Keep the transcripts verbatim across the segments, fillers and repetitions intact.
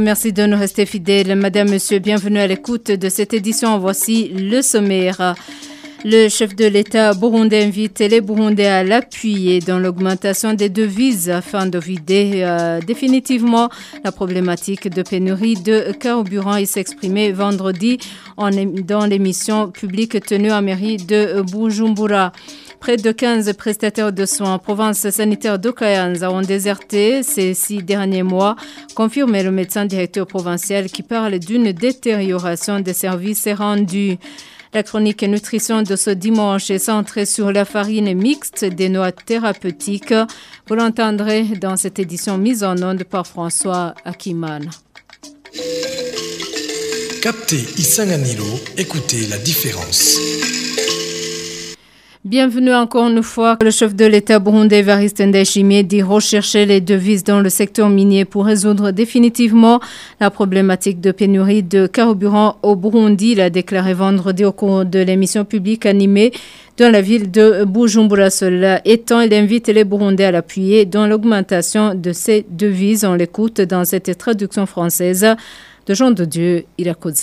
merci de nous rester fidèles. Madame, Monsieur, bienvenue à l'écoute de cette édition. Voici le sommaire. Le chef de l'État burundais invite les Burundais à l'appuyer dans l'augmentation des devises afin de vider euh, définitivement la problématique de pénurie de carburant. Il s'exprimait vendredi en, dans l'émission publique tenue en mairie de Bujumbura. Près de quinze prestataires de soins en province sanitaire de Kayanza ont déserté ces six derniers mois, confirmé le médecin directeur provincial qui parle d'une détérioration des services rendus. La chronique nutrition de ce dimanche est centrée sur la farine mixte des noix thérapeutiques. Vous l'entendrez dans cette édition mise en onde par François Akiman. Captez Isanganilo, écoutez la différence. Bienvenue encore une fois. Le chef de l'État burundais Evariste Ndayishimiye dit rechercher les devises dans le secteur minier pour résoudre définitivement la problématique de pénurie de carburant au Burundi. Il a déclaré vendredi au cours de l'émission publique animée dans la ville de Bujumbura. Cela étant, il invite les Burundais à l'appuyer dans l'augmentation de ces devises. On l'écoute dans cette traduction française de Jean de Dieu Irakoze.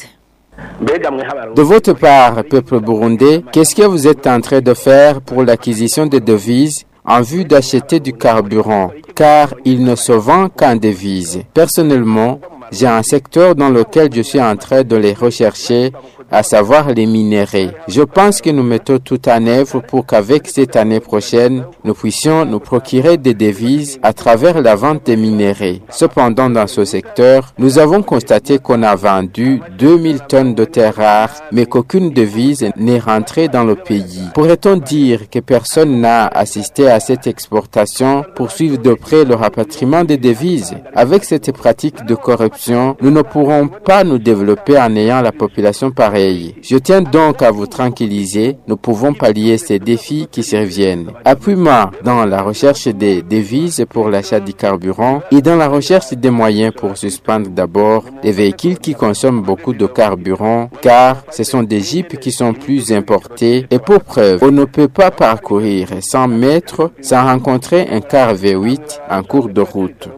De votre part, peuple burundais, qu'est-ce que vous êtes en train de faire pour l'acquisition de devises en vue d'acheter du carburant, car il ne se vend qu'en devises. Personnellement, j'ai un secteur dans lequel je suis en train de les rechercher, à savoir les minéraux. Je pense que nous mettons tout en œuvre pour qu'avec cette année prochaine, nous puissions nous procurer des devises à travers la vente des minéraux. Cependant, dans ce secteur, nous avons constaté qu'on a vendu deux mille tonnes de terres rares, mais qu'aucune devise n'est rentrée dans le pays. Pourrait-on dire que personne n'a assisté à cette exportation pour suivre de près le rapatriement des devises? Avec cette pratique de corruption, nous ne pourrons pas nous développer en ayant la population pareille. Je tiens donc à vous tranquilliser, nous pouvons pallier ces défis qui surviennent. Appuie-moi dans la recherche des devises pour l'achat du carburant et dans la recherche des moyens pour suspendre d'abord les véhicules qui consomment beaucoup de carburant, car ce sont des jeeps qui sont plus importés. Et pour preuve, on ne peut pas parcourir cent mètres sans rencontrer un car V huit en cours de route.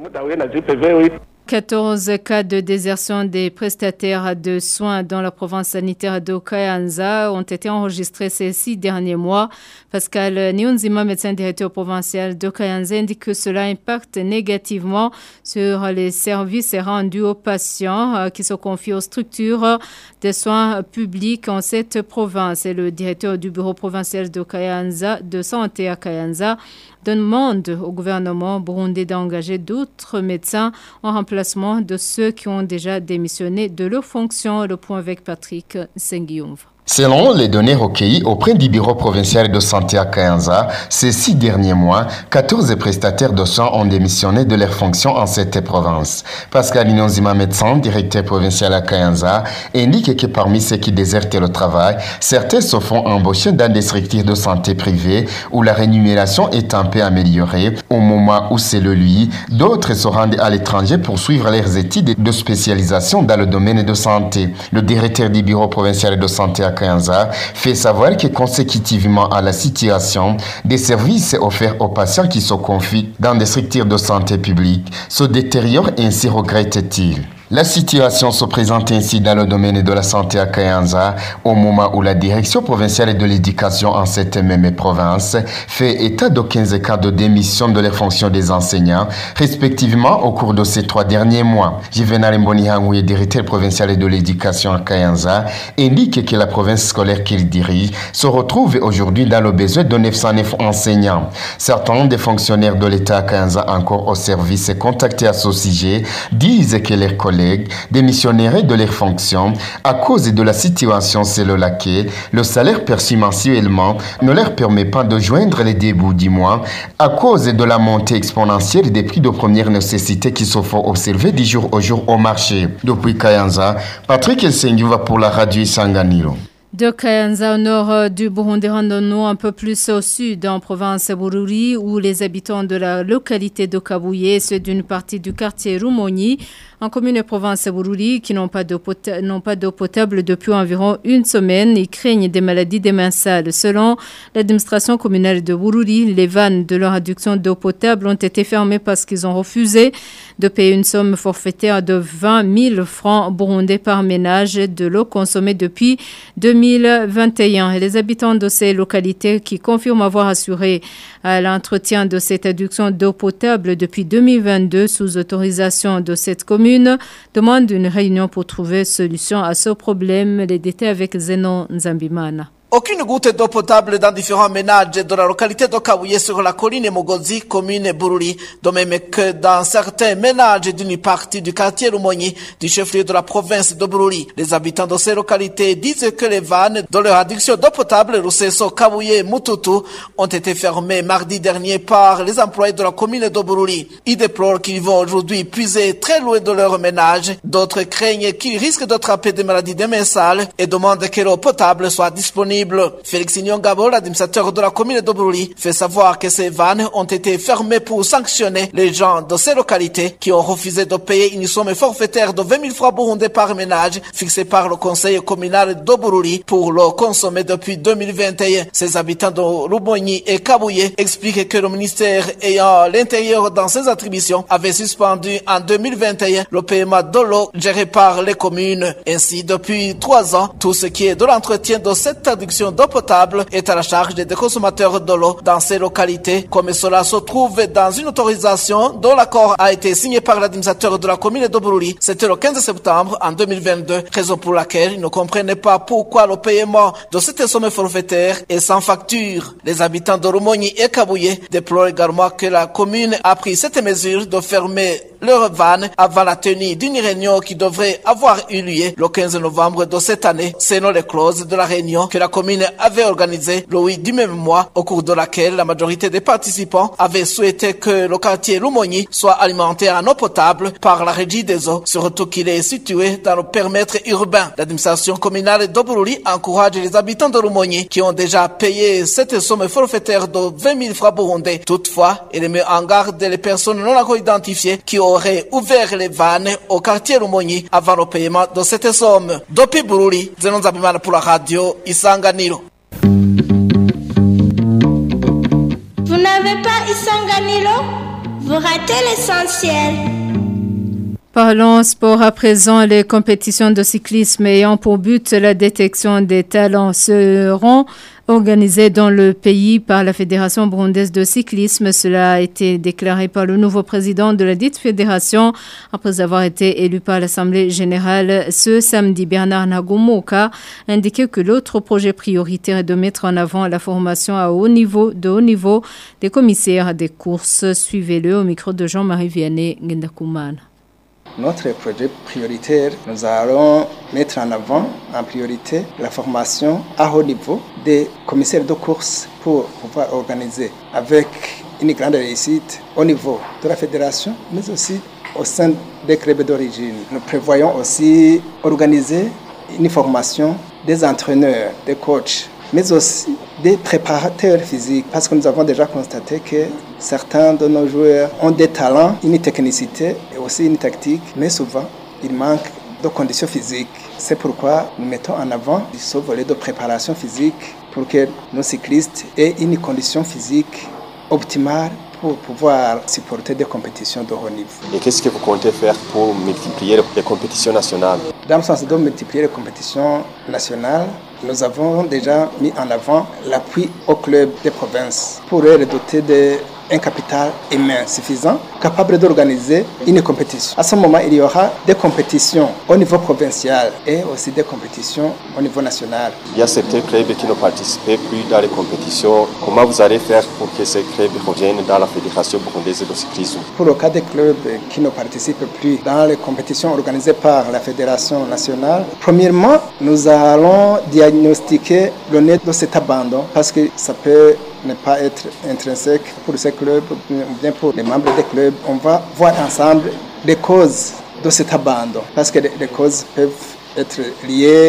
quatorze cas de désertion des prestataires de soins dans la province sanitaire de Kayanza ont été enregistrés ces six derniers mois. Pascal Niyonzima, médecin directeur provincial de Kayanza, indique que cela impacte négativement sur les services rendus aux patients qui se confient aux structures de soins publics en cette province. Et le directeur du bureau provincial de Kayanza, de santé à Kayanza, demande au gouvernement burundais d'engager d'autres médecins en remplacement de ceux qui ont déjà démissionné de leurs fonctions. Le point avec Patrick Sengiumva. Selon les données recueillies auprès du bureau provincial de santé à Kayanza, ces six derniers mois, quatorze prestataires de soins ont démissionné de leurs fonctions en cette province. Pascal Inonzima, médecin, directeur provincial à Kayanza, indique que parmi ceux qui désertent le travail, certains se font embaucher dans des structures de santé privées où la rémunération est un peu améliorée au moment où c'est le lui. D'autres se rendent à l'étranger pour suivre leurs études de spécialisation dans le domaine de santé. Le directeur du bureau provincial de santé à Kayanza fait savoir que consécutivement à la situation, des services offerts aux patients qui se confient dans des structures de santé publique se détériorent, ainsi regrette-t-il. La situation se présente ainsi dans le domaine de la santé à Kayanza au moment où la direction provinciale de l'éducation en cette même province fait état de quinze cas de démission de les fonctions des enseignants, respectivement au cours de ces trois derniers mois. Juvenal Mbonihangouye, directeur provincial de l'éducation à Kayanza, indique que la province scolaire qu'il dirige se retrouve aujourd'hui dans le besoin de neuf cent neuf enseignants. Certains des fonctionnaires de l'État à Kayanza encore au service contactés à ce sujet disent que leurs collègues démissionneraient de leurs fonctions à cause de la situation selon laquelle le salaire perçu mensuellement ne leur permet pas de joindre les débuts du mois à cause de la montée exponentielle des prix de première nécessité qui se font observer du jour au jour au marché. Depuis Kayanza, Patrick Elsengiva pour la radio Isanganiro. De Kayanza au nord du Burundi, rendons-nous un peu plus au sud, en province Bururi, où les habitants de la localité de Kabuye, ceux d'une partie du quartier Rumoni, En commune et province Bururi, qui n'ont pas d'eau potable, n'ont pas d'eau potable depuis environ une semaine, ils craignent des maladies démentielles. Selon l'administration communale de Bururi, les vannes de leur adduction d'eau potable ont été fermées parce qu'ils ont refusé de payer une somme forfaitaire de vingt mille francs burundais par ménage de l'eau consommée depuis deux mille vingt et un. Et les habitants de ces localités qui confirment avoir assuré à l'entretien de cette adduction d'eau potable depuis deux mille vingt-deux sous autorisation de cette commune demandent une réunion pour trouver solution à ce problème. Les détails avec Zeno Nzambimana. Aucune goutte d'eau potable dans différents ménages de la localité de Kaouye sur la colline Mogozi, commune Bururi, de même que dans certains ménages d'une partie du quartier Rumonyi, du chef-lieu de la province de Bururi. Les habitants de ces localités disent que les vannes de leur adduction d'eau potable, Ruseso, Kaouye et Mututu, ont été fermées mardi dernier par les employés de la commune de Bururi. Ils déplorent qu'ils vont aujourd'hui puiser très loin de leur ménage. D'autres craignent qu'ils risquent d'attraper des maladies démentielles et demandent que l'eau potable soit disponible. Félix Nyongabo, l'administrateur de la commune de Bururi, fait savoir que ces vannes ont été fermées pour sanctionner les gens de ces localités qui ont refusé de payer une somme forfaitaire de vingt mille francs burundais par ménage fixée par le conseil communal de Bururi pour l'eau consommée depuis deux mille vingt et un. Ces habitants de Rumonyi et Kabuye expliquent que le ministère ayant l'intérieur dans ses attributions avait suspendu en deux mille vingt et un le paiement de l'eau géré par les communes. Ainsi, depuis trois ans, tout ce qui est de l'entretien de cette adduction d'eau potable est à la charge des consommateurs de l'eau dans ces localités, comme cela se trouve dans une autorisation dont l'accord a été signé par l'administrateur de la commune de Bururi. C'était le quinze septembre en deux mille vingt-deux, raison pour laquelle ils ne comprenaient pas pourquoi le paiement de cette somme forfaitaire est sans facture. Les habitants de Rumonyi et Kabuye déplorent également que la commune a pris cette mesure de fermer leurs vannes avant la tenue d'une réunion qui devrait avoir eu lieu le quinze novembre de cette année, selon les clauses de la réunion que la commune avait organisée le huit du même mois, au cours de laquelle la majorité des participants avaient souhaité que le quartier Rumonyi soit alimenté en eau potable par la régie des eaux, surtout qu'il est situé dans le périmètre urbain. L'administration communale de Bururi encourage les habitants de Rumonyi qui ont déjà payé cette somme forfaitaire de vingt mille francs burundais. Toutefois, elle met en garde les personnes non encore identifiées qui auraient ouvert les vannes au quartier Rumonyi avant le paiement de cette somme. Depuis Bururi, Zenon Zabimana pour la radio Isanganiro. Vous n'avez pas Isanganiro? Vous ratez l'essentiel. Parlons sport à présent. Les compétitions de cyclisme ayant pour but la détection des talents seront organisées dans le pays par la Fédération burundaise de cyclisme. Cela a été déclaré par le nouveau président de la dite fédération après avoir été élu par l'Assemblée générale ce samedi. Bernard Nagumoka a indiqué que l'autre projet prioritaire est de mettre en avant la formation à haut niveau, de haut niveau des commissaires des courses. Suivez-le au micro de Jean-Marie Vianney Ngendakumana. Notre projet prioritaire, nous allons mettre en avant en priorité la formation à haut niveau des commissaires de course pour pouvoir organiser avec une grande réussite au niveau de la fédération, mais aussi au sein des clubs d'origine. Nous prévoyons aussi organiser une formation des entraîneurs, des coachs, mais aussi des préparateurs physiques, parce que nous avons déjà constaté que certains de nos joueurs ont des talents, une technicité et aussi une tactique, mais souvent il manque de conditions physiques. C'est pourquoi nous mettons en avant ce volet de préparation physique pour que nos cyclistes aient une condition physique optimale pour pouvoir supporter des compétitions de haut niveau. Et qu'est-ce que vous comptez faire pour multiplier les compétitions nationales? Dans le sens de multiplier les compétitions nationales, nous avons déjà mis en avant l'appui aux clubs des provinces pour les doter d'un capital humain suffisant, capable d'organiser une compétition. À ce moment, il y aura des compétitions au niveau provincial et aussi des compétitions au niveau national. Il y a certains clubs qui ne participent plus dans les compétitions. Comment vous allez faire pour que ces clubs reviennent dans la Fédération burundaise de cyclisme? Pour le cas des clubs qui ne participent plus dans les compétitions organisées par la Fédération nationale, premièrement, nous allons diagnostiquer le nez de cet abandon parce que ça peut ne pas être intrinsèque pour ces clubs ou bien pour les membres des clubs. On va voir ensemble les causes de cet abandon parce que les causes peuvent être liées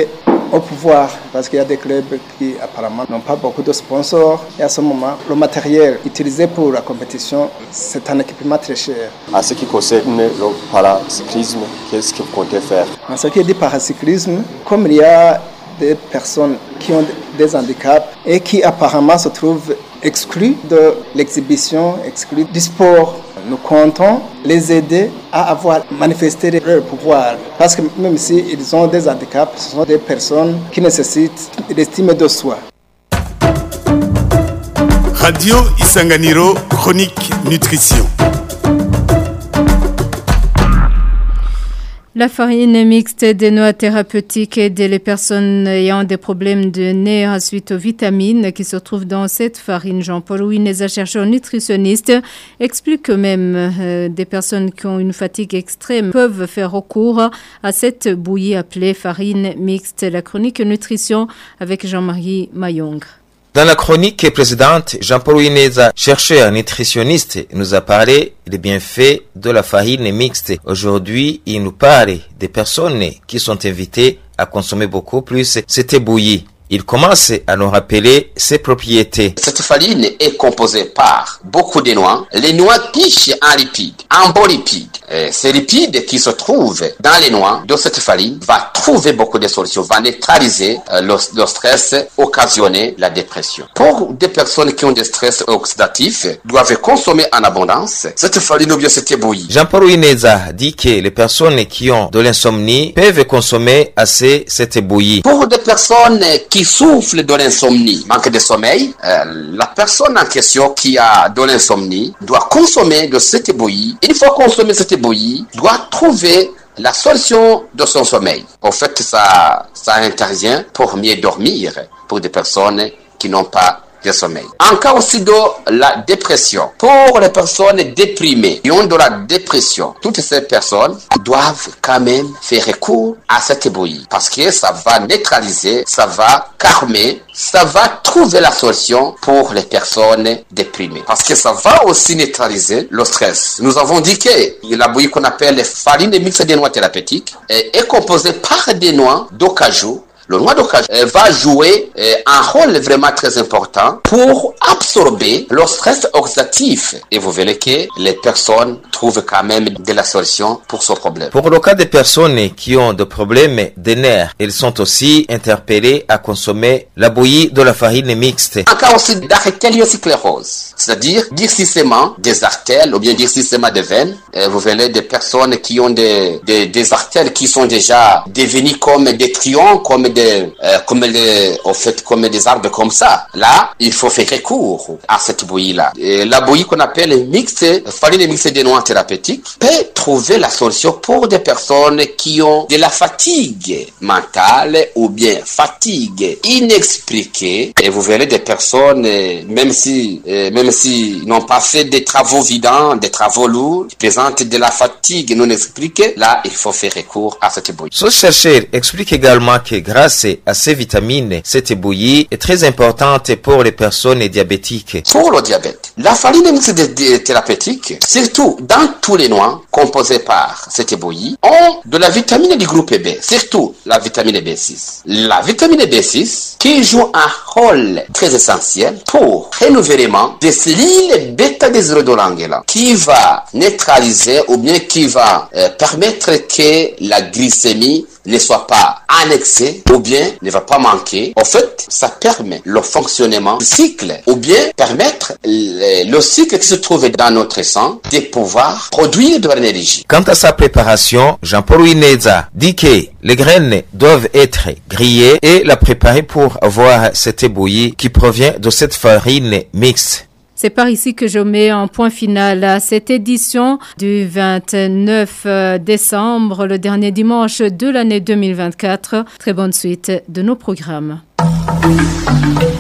au pouvoir, parce qu'il y a des clubs qui apparemment n'ont pas beaucoup de sponsors. Et à ce moment, le matériel utilisé pour la compétition, c'est un équipement très cher. À ce qui concerne le paracyclisme, qu'est-ce que vous comptez faire? En ce qui est du paracyclisme, comme il y a des personnes qui ont des handicaps et qui apparemment se trouvent exclus de l'exhibition, exclus du sport, nous comptons les aider à avoir manifesté leur pouvoir. Parce que même s'ils ont des handicaps, ce sont des personnes qui nécessitent l'estime de soi. Radio Isanganiro, chronique nutrition. La farine mixte des noix thérapeutiques aide les personnes ayant des problèmes de nerfs suite aux vitamines qui se trouvent dans cette farine. Jean-Paul Ouineza, chercheur nutritionniste, explique que même euh, des personnes qui ont une fatigue extrême peuvent faire recours à cette bouillie appelée farine mixte. La chronique nutrition avec Jean-Marie Mayong. Dans la chronique précédente, Jean-Paul Ouineza, chercheur nutritionniste, nous a parlé des bienfaits de la farine mixte. Aujourd'hui, il nous parle des personnes qui sont invitées à consommer beaucoup plus cette bouillie. Il commence à nous rappeler ses propriétés. Cette farine est composée par beaucoup de noix. Les noix riches en lipides, en bons lipides. Et ces lipides qui se trouvent dans les noix de cette farine va trouver beaucoup de solutions, va neutraliser euh, le, le stress occasionné, la dépression. Pour des personnes qui ont des stress oxydatifs, doivent consommer en abondance cette farine ou bien cette bouillie. Jean-Paul Ouineza dit que les personnes qui ont de l'insomnie peuvent consommer assez cette bouillie. Pour des personnes qui souffrent de l'insomnie, manque de sommeil, euh, la personne en question qui a de l'insomnie doit consommer de cette bouillie. Il faut consommer cette bouillie, doit trouver la solution de son sommeil. En fait, ça, ça intervient pour mieux dormir pour des personnes qui n'ont pas de sommeil. En cas aussi de la dépression, pour les personnes déprimées qui ont de la dépression, toutes ces personnes doivent quand même faire recours à cette bouillie parce que ça va neutraliser, ça va calmer, ça va trouver la solution pour les personnes déprimées parce que ça va aussi neutraliser le stress. Nous avons dit que la bouillie qu'on appelle farine mixte des noix thérapeutiques est, est composée par des noix de cajou. Le noix de cajou va jouer un rôle vraiment très important pour absorber le stress oxydatif. Et vous verrez que les personnes trouvent quand même de la solution pour ce problème. Pour le cas des personnes qui ont des problèmes de nerfs, elles sont aussi interpellées à consommer la bouillie de la farine mixte. En cas aussi d'artériosclérose, c'est-à-dire durcissement des artères ou bien durcissement des veines, vous verrez des personnes qui ont des, des, des artères qui sont déjà devenues comme des triangles, comme des Euh, comme les, au fait, comme des arbres comme ça. Là, il faut faire recours à cette bouillie-là. Et la bouillie qu'on appelle mixte, farine mixte des noix thérapeutiques, peut trouver la solution pour des personnes qui ont de la fatigue mentale ou bien fatigue inexpliquée. Et vous verrez des personnes, même si, même si n'ont pas fait des travaux vidants, des travaux lourds, qui présentent de la fatigue non expliquée, là, il faut faire recours à cette bouillie. Ce chercheur explique également que grâce à ces vitamines, cette bouillie est très importante pour les personnes diabétiques. Pour le diabète, la farine mixte thérapeutique, surtout dans tous les noix composées par cette bouillie, ont de la vitamine du groupe B, surtout la vitamine B six. La vitamine B six qui joue un rôle très essentiel pour renouvellement des cellules bêta-déshydrogenase qui va neutraliser ou bien qui va euh, permettre que la glycémie ne soit pas annexée ou bien ne va pas manquer. En fait, ça permet le fonctionnement du cycle ou bien permettre le, le cycle qui se trouve dans notre sang de pouvoir produire de l'énergie. Quant à sa préparation, Jean-Paul Ouineza dit que les graines doivent être grillées et la préparer pour avoir cette bouillie qui provient de cette farine mixte. C'est par ici que je mets un point final à cette édition du vingt-neuf décembre, le dernier dimanche de l'année deux mille vingt-quatre. Très bonne suite de nos programmes.